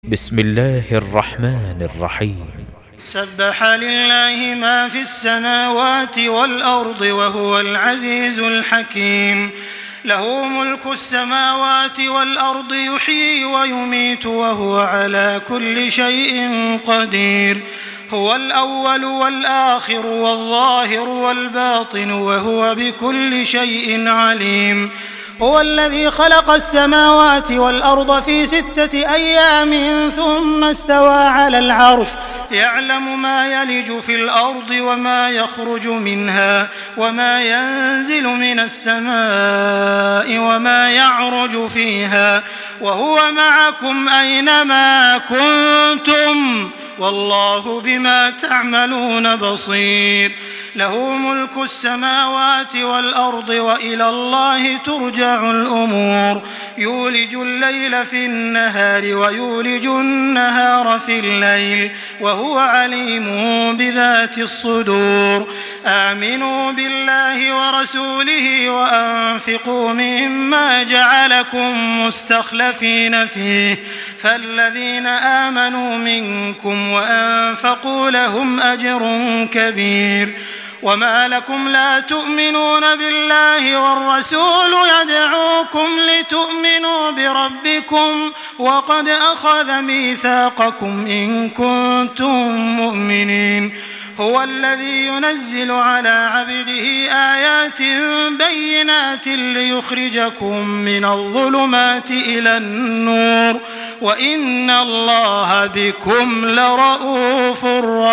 بسم الله الرحمن الرحيم. سبح لله ما في السماوات والأرض وهو العزيز الحكيم. له ملك السماوات والأرض يحيي ويميت وهو على كل شيء قدير. هو الأول والآخر والظاهر والباطن وهو بكل شيء عليم. هو الذي خلق السماوات والأرض في 6 أيام ثم استوى على العرش يعلم ما يلج في الأرض وما يخرج منها وما ينزل من السماء وما يعرج فيها وهو معكم أينما كنتم والله بما تعملون بصير. له ملك السماوات والأرض وإلى الله ترجع الأمور. يولج الليل في النهار ويولج النهار في الليل وهو عليم بذات الصدور. آمنوا بالله ورسوله وأنفقوا مما جعلكم مستخلفين فيه فالذين آمنوا منكم وأنفقوا لهم أجر كبير. وما لكم لا تؤمنون بالله والرسول يدعوكم لتؤمنوا بربكم وقد أخذ ميثاقكم إن كنتم مؤمنين. هو الذي ينزل على عبده آيات بينات ليخرجكم من الظلمات إلى النور وإن الله بكم لرءوف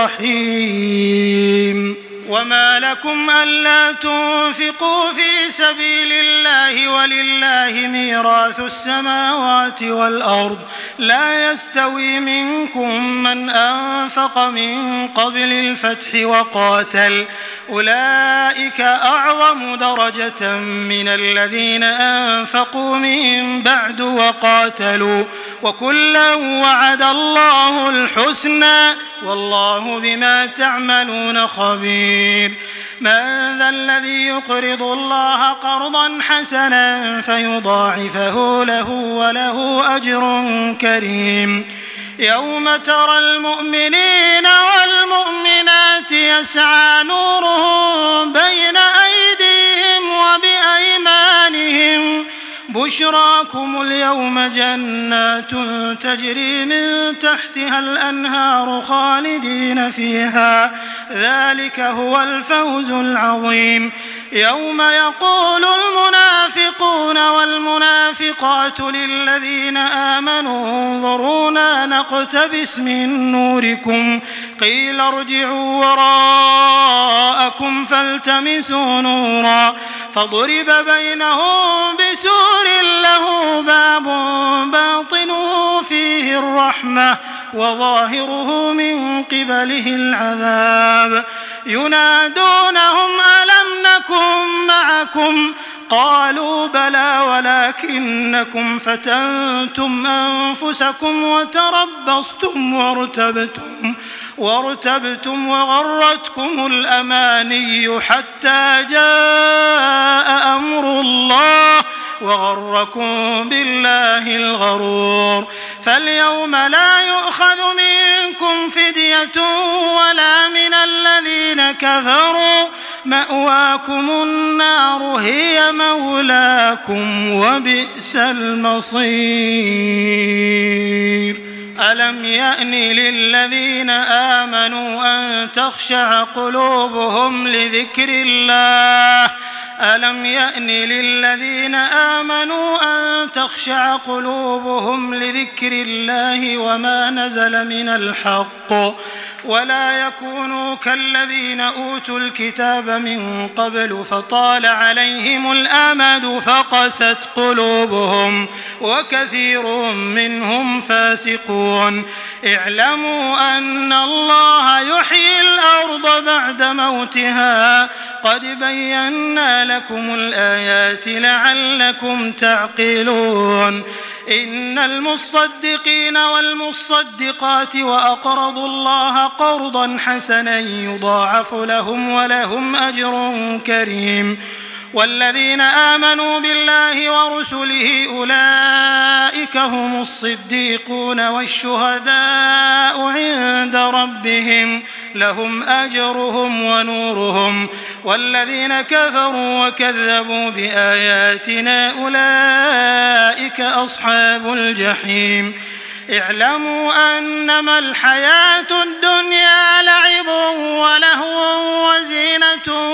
رحيم. وما لكم ألا تنفقوا في سبيل الله ولله ميراث السماوات والأرض لا يستوي منكم من أنفق من قبل الفتح وقاتل أولئك أعظم درجة من الذين أنفقوا من بعد وقاتلوا وكلا وعد الله الحسنى والله بما تعملون خبير. من ذا الذي يقرض الله قرضا حسنا فيضاعفه له وله أجر كريم. يوم ترى المؤمنين والمؤمنات يسعى نورهم بين أيديهم وبأيمانهم بشراكم اليوم جنات تجري من تحتها الأنهار خالدين فيها ذلك هو الفوز العظيم. يوم يقول المنافقون والمنافقات للذين آمنوا انظرونا نقتبس من نوركم قيل ارجعوا وراءكم فالتمسوا نورا فضرب بينهم بسور له باب باطنه فيه الرحمة وظاهره من قبله العذاب. ينادونهم ألم نكن معكم قالوا بلى ولكنكم فتنتم أنفسكم وتربصتم وارتبتم وغرتكم الأماني حتى جاء أمر الله وغركم بالله الغرور. فاليوم لا يؤخذ منكم فدية ولا من الذين كفروا مأواكم النار هي مولاكم وبئس المصير. ألم يأن للذين آمنوا أن تخشع قلوبهم لذكر الله ألم يأن للذين آمنوا أن تخشع قلوبهم لذكر الله وما نزل من الحق ولا يكونوا كالذين أوتوا الكتاب من قبل فطال عليهم الأمد فقست قلوبهم وكثير منهم فاسقون. اعلموا أن الله يحيي الأرض بعد موتها قد بينا لكم الآيات لعلكم تعقلون. إن المصدقين والمصدقات وأقرضوا الله قرضا حسنا يضاعف لهم ولهم أجر كريم. والذين آمنوا بالله ورسله أولئك هم الصديقون والشهداء عند ربهم لهم أجرهم ونورهم والذين كفروا وكذبوا بآياتنا أولئك أصحاب الجحيم اعلموا أنما الحياة الدنيا لعب ولهو وزينة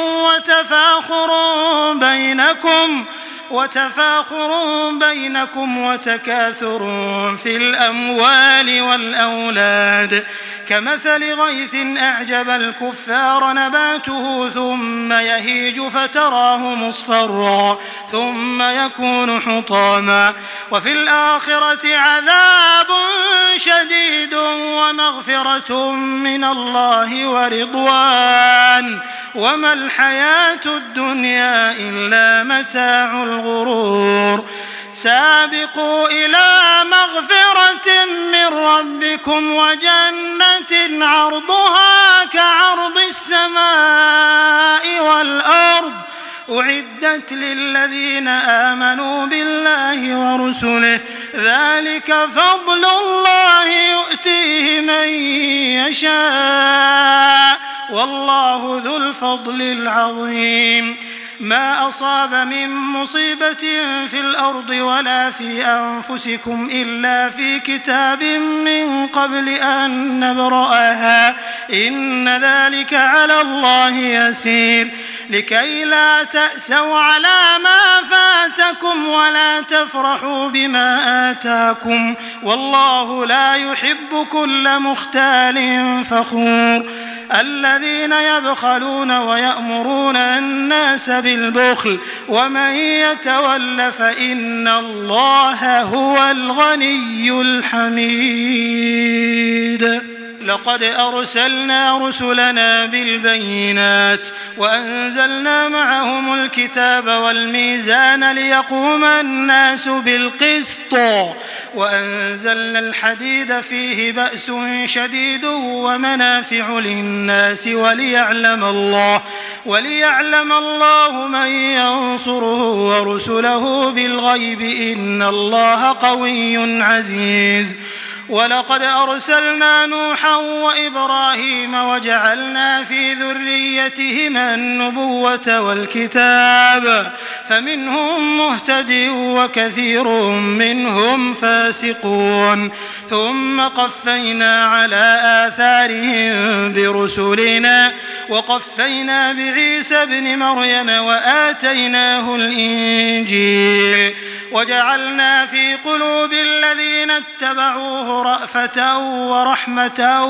وتفاخر بينكم وتكاثر في الأموال والأولاد كمثل غيث أعجب الكفار نباته ثم يهيج فتراه مصفرا ثم يكون حطاما وفي الآخرة عذاب شديد ومغفرة من الله ورضوان وما الحياة الدنيا إلا متاع الغرور سابقوا إلى مغفرة من ربكم وجنة عرضها كعرض السماء والأرض أعدت للذين آمنوا بالله ورسله ذلك فضل الله يؤتيه من يشاء والله ذو الفضل العظيم ما أصاب من مصيبة في الأرض ولا في أنفسكم إلا في كتاب من قبل أن نبرأها إن ذلك على الله يسير لكي لا تأسوا على ما فاتكم ولا تفرحوا بما آتاكم والله لا يحب كل مختال فخور الذين يبخلون ويأمرون الناس بالبخل ومن يتول فإن الله هو الغني الحميد لقد أرسلنا رسلنا بالبينات وأنزلنا معهم الكتاب والميزان ليقوم الناس بالقسط وأنزلنا الحديد فيه بأس شديد ومنافع للناس وليعلم الله من ينصره ورسله بالغيب إن الله قوي عزيز ولقد أرسلنا نوحا وإبراهيم وجعلنا في ذريتهما النبوة والكتاب فمنهم مهتد وكثير منهم فاسقون ثم قفينا على آثارهم برسلنا وقفينا بعيسى ابن مريم وآتيناه الإنجيل وجعلنا في قلوب الذين اتبعوه رأفة ورحمة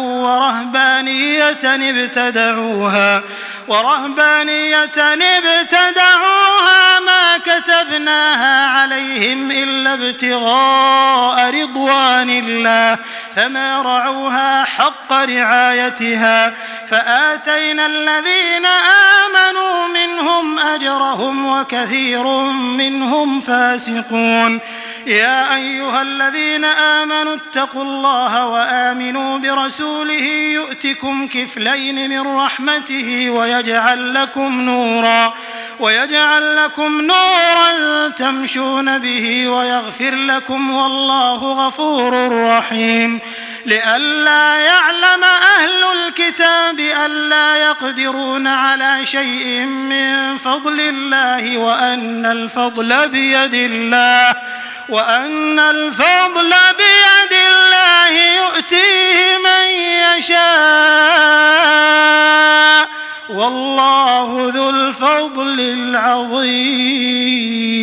ورهبانية ابتدعوها ما كتبناها عليهم إلا ابتغاء رضوان الله فما رعوها حق رعايتها فآتينا الذين آمنوا منهم أجرهم وكثير منهم فاسقون يا أيها الذين آمنوا اتقوا الله وآمنوا برسوله يؤتكم كفلين من رحمته ويجعل لكم نورا تمشون به ويغفر لكم والله غفور رحيم لئلا يعلم أهل الكتاب ألا يقدرون على شيء من فضل الله وأن الفضل بيد الله يؤتيه من يشاء والله ذو الفضل العظيم